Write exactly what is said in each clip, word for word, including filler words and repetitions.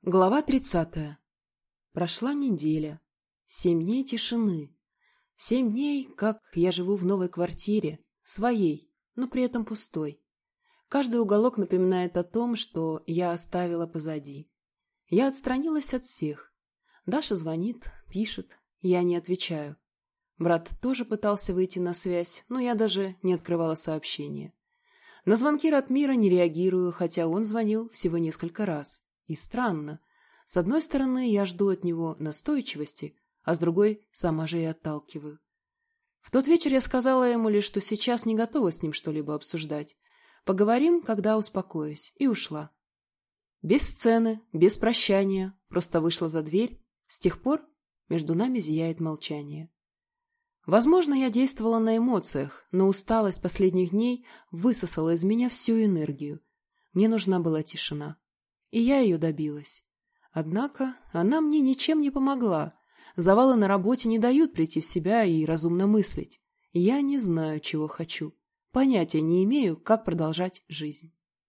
Глава тридцатая. Прошла неделя. Семь дней тишины. Семь дней, как я живу в новой квартире, своей, но при этом пустой. Каждый уголок напоминает о том, что я оставила позади. Я отстранилась от всех. Даша звонит, пишет, я не отвечаю. Брат тоже пытался выйти на связь, но я даже не открывала сообщения. На звонки Ратмира не реагирую, хотя он звонил всего несколько раз. И странно. С одной стороны, я жду от него настойчивости, а с другой сама же и отталкиваю. В тот вечер я сказала ему лишь, что сейчас не готова с ним что-либо обсуждать. Поговорим, когда успокоюсь, и ушла. Без сцены, без прощания, просто вышла за дверь. С тех пор между нами зияет молчание. Возможно, я действовала на эмоциях, но усталость последних дней высосала из меня всю энергию. Мне нужна была тишина. И я ее добилась. Однако она мне ничем не помогла. Завалы на работе не дают прийти в себя и разумно мыслить. Я не знаю, чего хочу. Понятия не имею, как продолжать жизнь.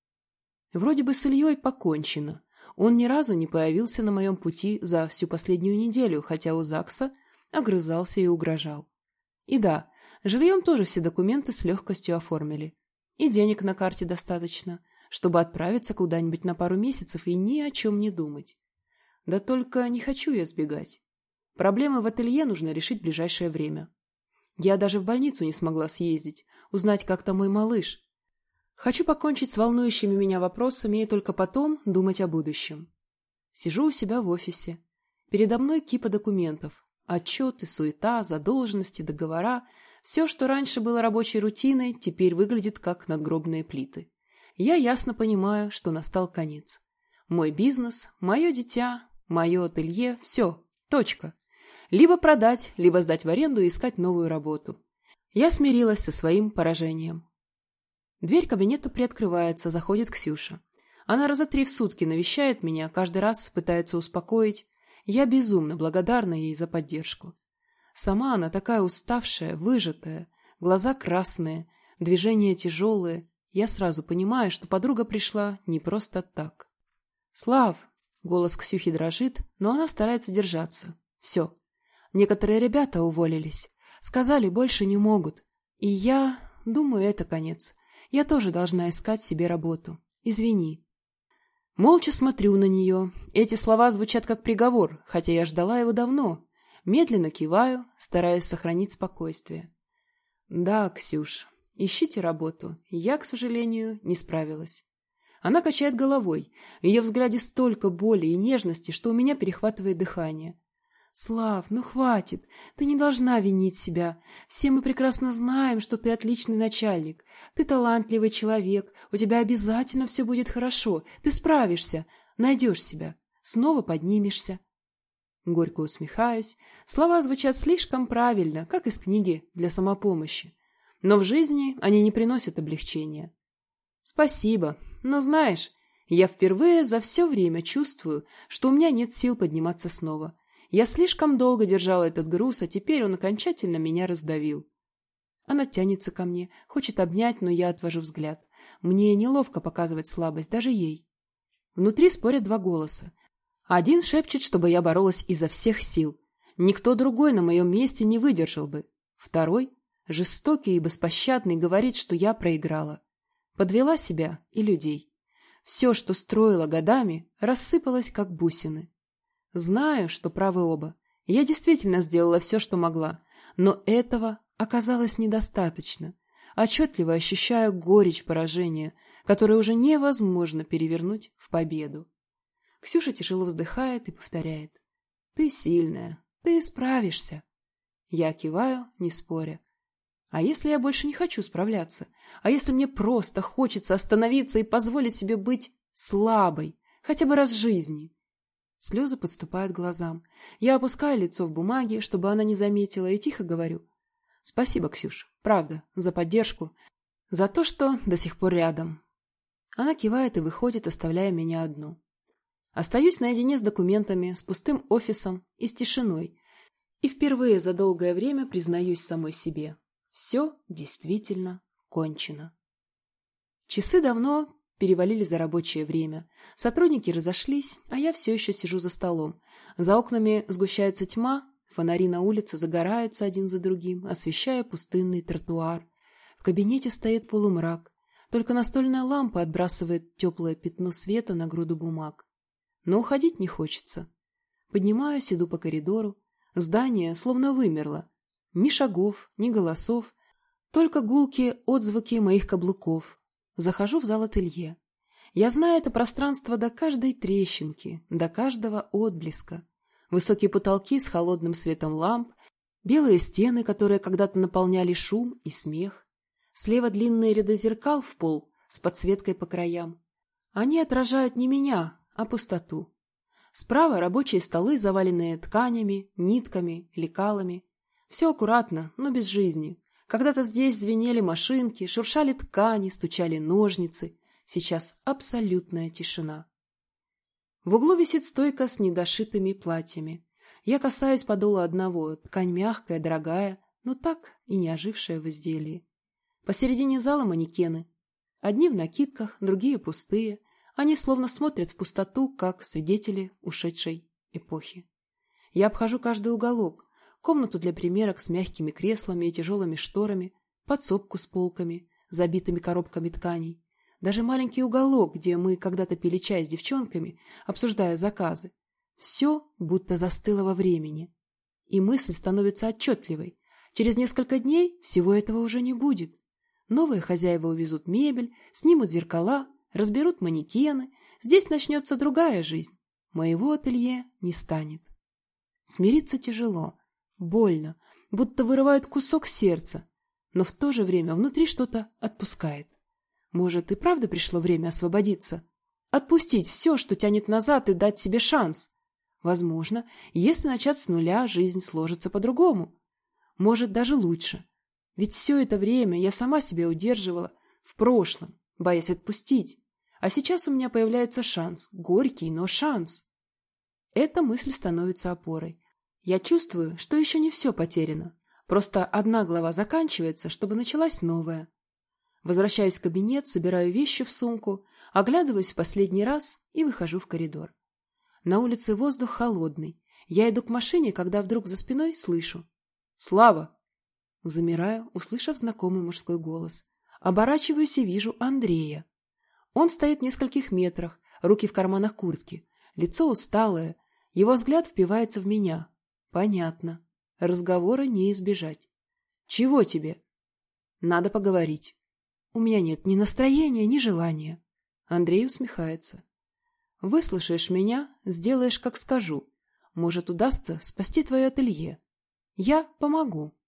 Вроде бы с Ильей покончено. Он ни разу не появился на моем пути за всю последнюю неделю, хотя у ЗАГСа огрызался и угрожал. И да, жильем тоже все документы с легкостью оформили. И денег на карте достаточно, чтобы отправиться куда-нибудь на пару месяцев и ни о чем не думать. Да только не хочу я сбегать. Проблемы в ателье нужно решить в ближайшее время. Я даже в больницу не смогла съездить, узнать, как там мой малыш. Хочу покончить с волнующими меня вопросами и только потом думать о будущем. Сижу у себя в офисе. Передо мной кипа документов. Отчеты, суета, задолженности, договора. Все, что раньше было рабочей рутиной, теперь выглядит как надгробные плиты. Я ясно понимаю, что настал конец. Мой бизнес, мое дитя, мое ателье – все, точка. Либо продать, либо сдать в аренду и искать новую работу. Я смирилась со своим поражением. Дверь кабинета приоткрывается, заходит Ксюша. Она раза три в сутки навещает меня, каждый раз пытается успокоить. Я безумно благодарна ей за поддержку. Сама она такая уставшая, выжатая, глаза красные, движения тяжелые. Я сразу понимаю, что подруга пришла не просто так. «Слав!» — голос Ксюхи дрожит, но она старается держаться. «Все. Некоторые ребята уволились. Сказали, больше не могут. И я... думаю, это конец. Я тоже должна искать себе работу. Извини». Молча смотрю на нее. Эти слова звучат как приговор, хотя я ждала его давно. Медленно киваю, стараясь сохранить спокойствие. «Да, Ксюш, ищите работу. Я, к сожалению, не справилась». Она качает головой. В ее взгляде столько боли и нежности, что у меня перехватывает дыхание. «Слав, ну хватит. Ты не должна винить себя. Все мы прекрасно знаем, что ты отличный начальник. Ты талантливый человек. У тебя обязательно все будет хорошо. Ты справишься. Найдешь себя. Снова поднимешься». Горько усмехаюсь. Слова звучат слишком правильно, как из книги для самопомощи. Но в жизни они не приносят облегчения. «Спасибо. Но знаешь, я впервые за все время чувствую, что у меня нет сил подниматься снова. Я слишком долго держала этот груз, а теперь он окончательно меня раздавил». Она тянется ко мне, хочет обнять, но я отвожу взгляд. Мне неловко показывать слабость, даже ей. Внутри спорят два голоса. Один шепчет, чтобы я боролась изо всех сил. Никто другой на моем месте не выдержал бы. Второй, жестокий и беспощадный, говорит, что я проиграла. Подвела себя и людей. Все, что строила годами, рассыпалось, как бусины. Знаю, что правы оба. Я действительно сделала все, что могла. Но этого оказалось недостаточно. Отчетливо ощущаю горечь поражения, которое уже невозможно перевернуть в победу. Ксюша тяжело вздыхает и повторяет: «Ты сильная, ты справишься». Я киваю, не споря. А если я больше не хочу справляться? А если мне просто хочется остановиться и позволить себе быть слабой, хотя бы раз в жизни? Слезы подступают к глазам. Я опускаю лицо в бумаге, чтобы она не заметила, и тихо говорю: «Спасибо, Ксюш, правда, за поддержку, за то, что до сих пор рядом». Она кивает и выходит, оставляя меня одну. Остаюсь наедине с документами, с пустым офисом и с тишиной. И впервые за долгое время признаюсь самой себе: все действительно кончено. Часы давно перевалили за рабочее время. Сотрудники разошлись, а я все еще сижу за столом. За окнами сгущается тьма, фонари на улице загораются один за другим, освещая пустынный тротуар. В кабинете стоит полумрак. Только настольная лампа отбрасывает теплое пятно света на груду бумаг. Но уходить не хочется. Поднимаюсь, иду по коридору. Здание словно вымерло. Ни шагов, ни голосов, только гулкие отзвуки моих каблуков. Захожу в зал ателье. Я знаю это пространство до каждой трещинки, до каждого отблеска. Высокие потолки с холодным светом ламп, белые стены, которые когда-то наполняли шум и смех. Слева длинные ряды зеркал в пол с подсветкой по краям. Они отражают не меня, а пустоту. Справа рабочие столы, заваленные тканями, нитками, лекалами. Все аккуратно, но без жизни. Когда-то здесь звенели машинки, шуршали ткани, стучали ножницы. Сейчас абсолютная тишина. В углу висит стойка с недошитыми платьями. Я касаюсь подола одного, ткань мягкая, дорогая, но так и не ожившая в изделии. Посередине зала манекены. Одни в накидках, другие пустые. Они словно смотрят в пустоту, как свидетели ушедшей эпохи. Я обхожу каждый уголок. Комнату для примерок с мягкими креслами и тяжелыми шторами, подсобку с полками, забитыми коробками тканей. Даже маленький уголок, где мы когда-то пили чай с девчонками, обсуждая заказы. Все будто застыло во времени. И мысль становится отчетливой. Через несколько дней всего этого уже не будет. Новые хозяева увезут мебель, снимут зеркала, разберут манекены. Здесь начнется другая жизнь. Моего ателье не станет. Смириться тяжело, больно, будто вырывают кусок сердца. Но в то же время внутри что-то отпускает. Может, и правда пришло время освободиться? Отпустить все, что тянет назад, и дать себе шанс? Возможно, если начать с нуля, жизнь сложится по-другому. Может, даже лучше. Ведь все это время я сама себя удерживала в прошлом, боясь отпустить. А сейчас у меня появляется шанс, горький, но шанс. Эта мысль становится опорой. Я чувствую, что еще не все потеряно. Просто одна глава заканчивается, чтобы началась новая. Возвращаюсь в кабинет, собираю вещи в сумку, оглядываюсь в последний раз и выхожу в коридор. На улице воздух холодный. Я иду к машине, когда вдруг за спиной слышу: «Слава!» Замираю, услышав знакомый мужской голос. Оборачиваюсь и вижу Андрея. Он стоит в нескольких метрах, руки в карманах куртки, лицо усталое, его взгляд впивается в меня. Понятно. Разговора не избежать. «Чего тебе?» «Надо поговорить». «У меня нет ни настроения, ни желания». Андрей усмехается. «Выслушаешь меня, сделаешь, как скажу. Может, удастся спасти твое ателье. Я помогу».